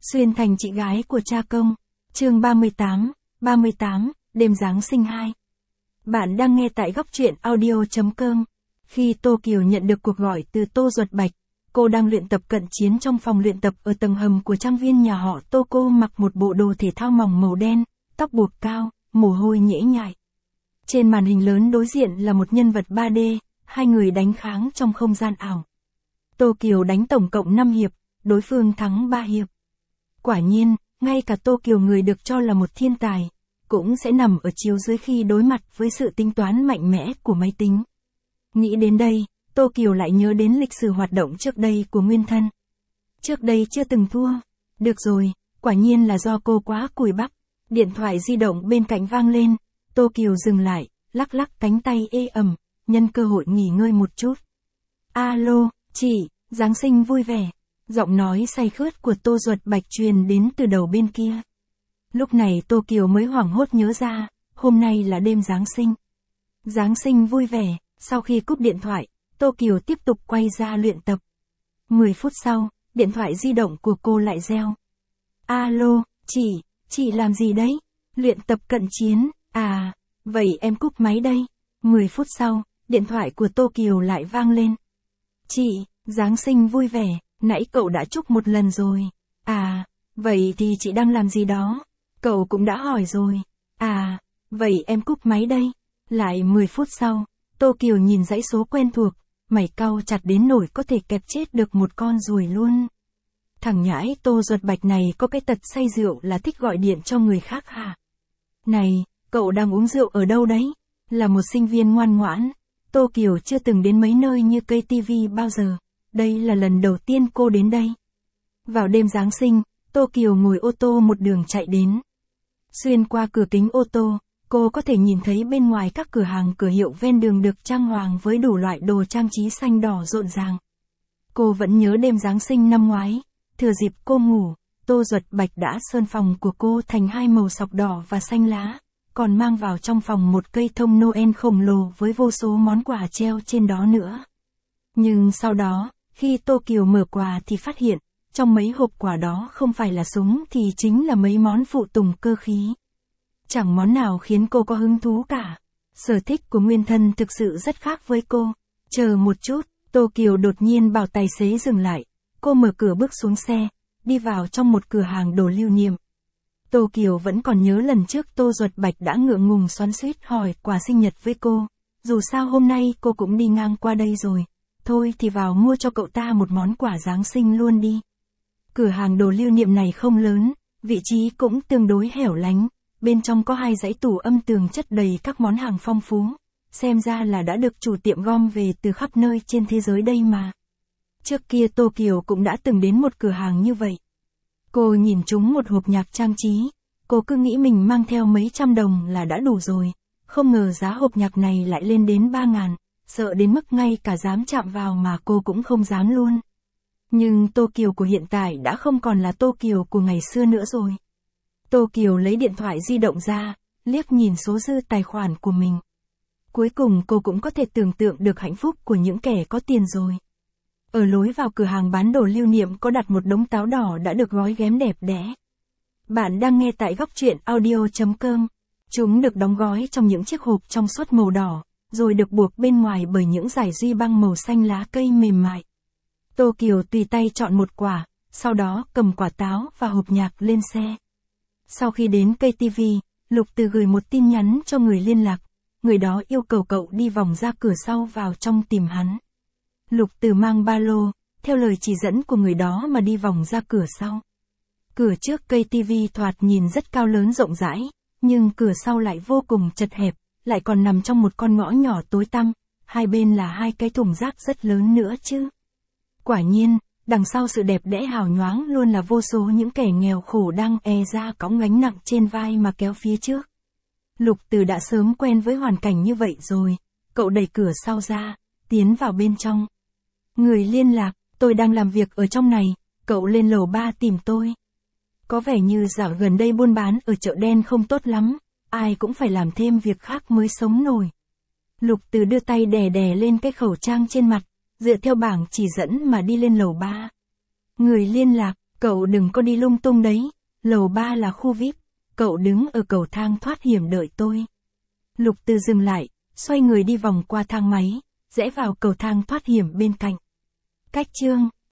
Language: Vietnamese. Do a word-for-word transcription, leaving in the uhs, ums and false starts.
Xuyên thành chị gái của cha công. Chương ba mươi tám, ba mươi tám, đêm Giáng sinh hai. Bạn đang nghe tại góc truyện audio chấm com. Khi Tô Kiều nhận được cuộc gọi từ Tô Duật Bạch, cô đang luyện tập cận chiến trong phòng luyện tập ở tầng hầm của trang viên nhà họ Tô. Cô mặc một bộ đồ thể thao mỏng màu đen, tóc buộc cao, mồ hôi nhễ nhại. Trên màn hình lớn đối diện là một nhân vật ba D, hai người đánh kháng trong không gian ảo. Tô Kiều đánh tổng cộng năm hiệp, đối phương thắng ba hiệp. Quả nhiên, ngay cả Tô Kiều người được cho là một thiên tài, cũng sẽ nằm ở chiều dưới khi đối mặt với sự tính toán mạnh mẽ của máy tính. Nghĩ đến đây, Tô Kiều lại nhớ đến lịch sử hoạt động trước đây của Nguyên Thân. Trước đây chưa từng thua. Được rồi, quả nhiên là do cô quá cùi bắp. Điện thoại di động bên cạnh vang lên, Tô Kiều dừng lại, lắc lắc cánh tay ê ẩm, nhân cơ hội nghỉ ngơi một chút. Alo, chị, Giáng sinh vui vẻ. Giọng nói say khướt của Tô Duật Bạch truyền đến từ đầu bên kia. Lúc này Tô Kiều mới hoảng hốt nhớ ra, hôm nay là đêm Giáng sinh. Giáng sinh vui vẻ, sau khi cúp điện thoại, Tô Kiều tiếp tục quay ra luyện tập. mười phút sau, điện thoại di động của cô lại reo. Alo, chị, chị làm gì đấy? Luyện tập cận chiến, à, vậy em cúp máy đây. mười phút sau, điện thoại của Tô Kiều lại vang lên. Chị, Giáng sinh vui vẻ. Nãy cậu đã chúc một lần rồi. À, vậy thì chị đang làm gì đó? Cậu cũng đã hỏi rồi. À, vậy em cúp máy đây. Lại mười phút sau, Tô Kiều nhìn dãy số quen thuộc, mày cau chặt đến nỗi có thể kẹp chết được một con ruồi luôn. Thằng nhãi Tô Duật Bạch này có cái tật say rượu là thích gọi điện cho người khác hả? Này, cậu đang uống rượu ở đâu đấy? Là một sinh viên ngoan ngoãn, Tô Kiều chưa từng đến mấy nơi như ca tê vê bao giờ. Đây là lần đầu tiên cô đến đây. Vào đêm Giáng sinh, Tô Kiều ngồi ô tô một đường chạy đến. Xuyên qua cửa kính ô tô, cô có thể nhìn thấy bên ngoài các cửa hàng cửa hiệu ven đường được trang hoàng với đủ loại đồ trang trí xanh đỏ rộn ràng. Cô vẫn nhớ đêm Giáng sinh năm ngoái, thừa dịp cô ngủ, Tô Duật Bạch đã sơn phòng của cô thành hai màu sọc đỏ và xanh lá, còn mang vào trong phòng một cây thông Noel khổng lồ với vô số món quà treo trên đó nữa. Nhưng sau đó, khi Tô Kiều mở quà thì phát hiện, trong mấy hộp quà đó không phải là súng thì chính là mấy món phụ tùng cơ khí. Chẳng món nào khiến cô có hứng thú cả. Sở thích của Nguyên Thân thực sự rất khác với cô. Chờ một chút, Tô Kiều đột nhiên bảo tài xế dừng lại. Cô mở cửa bước xuống xe, đi vào trong một cửa hàng đồ lưu niệm. Tô Kiều vẫn còn nhớ lần trước Tô Duật Bạch đã ngượng ngùng xoắn xuýt hỏi quà sinh nhật với cô. Dù sao hôm nay cô cũng đi ngang qua đây rồi. Thôi thì vào mua cho cậu ta một món quà Giáng sinh luôn đi. Cửa hàng đồ lưu niệm này không lớn, vị trí cũng tương đối hẻo lánh, bên trong có hai dãy tủ âm tường chất đầy các món hàng phong phú, xem ra là đã được chủ tiệm gom về từ khắp nơi trên thế giới đây mà. Trước kia Tô Kiều cũng đã từng đến một cửa hàng như vậy. Cô nhìn trúng một hộp nhạc trang trí, cô cứ nghĩ mình mang theo mấy trăm đồng là đã đủ rồi, không ngờ giá hộp nhạc này lại lên đến ba ngàn. Sợ đến mức ngay cả dám chạm vào mà cô cũng không dám luôn. Nhưng Tô Kiều của hiện tại đã không còn là Tô Kiều của ngày xưa nữa rồi. Tô Kiều lấy điện thoại di động ra, liếc nhìn số dư tài khoản của mình. Cuối cùng cô cũng có thể tưởng tượng được hạnh phúc của những kẻ có tiền rồi. Ở lối vào cửa hàng bán đồ lưu niệm có đặt một đống táo đỏ đã được gói ghém đẹp đẽ. Bạn đang nghe tại góc truyện audio chấm com. Chúng được đóng gói trong những chiếc hộp trong suốt màu đỏ, rồi được buộc bên ngoài bởi những dải duy băng màu xanh lá cây mềm mại. Tô Kiều tùy tay chọn một quả, sau đó cầm quả táo và hộp nhạc lên xe. Sau khi đến ca tê vê, Lục Từ gửi một tin nhắn cho người liên lạc, người đó yêu cầu cậu đi vòng ra cửa sau vào trong tìm hắn. Lục Từ mang ba lô, theo lời chỉ dẫn của người đó mà đi vòng ra cửa sau. Cửa trước ca tê vê thoạt nhìn rất cao lớn rộng rãi, nhưng cửa sau lại vô cùng chật hẹp, lại còn nằm trong một con ngõ nhỏ tối tăm, hai bên là hai cái thùng rác rất lớn nữa chứ. Quả nhiên, đằng sau sự đẹp đẽ hào nhoáng luôn là vô số những kẻ nghèo khổ đang e ra cõng gánh nặng trên vai mà kéo phía trước. Lục Từ đã sớm quen với hoàn cảnh như vậy rồi, cậu đẩy cửa sau ra, tiến vào bên trong. Người liên lạc, tôi đang làm việc ở trong này, cậu lên lầu ba tìm tôi. Có vẻ như dạo gần đây buôn bán ở chợ đen không tốt lắm. Ai cũng phải làm thêm việc khác mới sống nổi. Lục Từ đưa tay đè đè lên cái khẩu trang trên mặt, dựa theo bảng chỉ dẫn mà đi lên lầu ba. Người liên lạc, cậu Cậu đừng có đi lung tung đấy, lầu ba là khu vi ai pi, cậu đứng ở cầu thang thoát hiểm đợi tôi. Lục Từ dừng lại, xoay người đi vòng qua thang máy, rẽ vào cầu thang thoát hiểm bên cạnh. Cách chương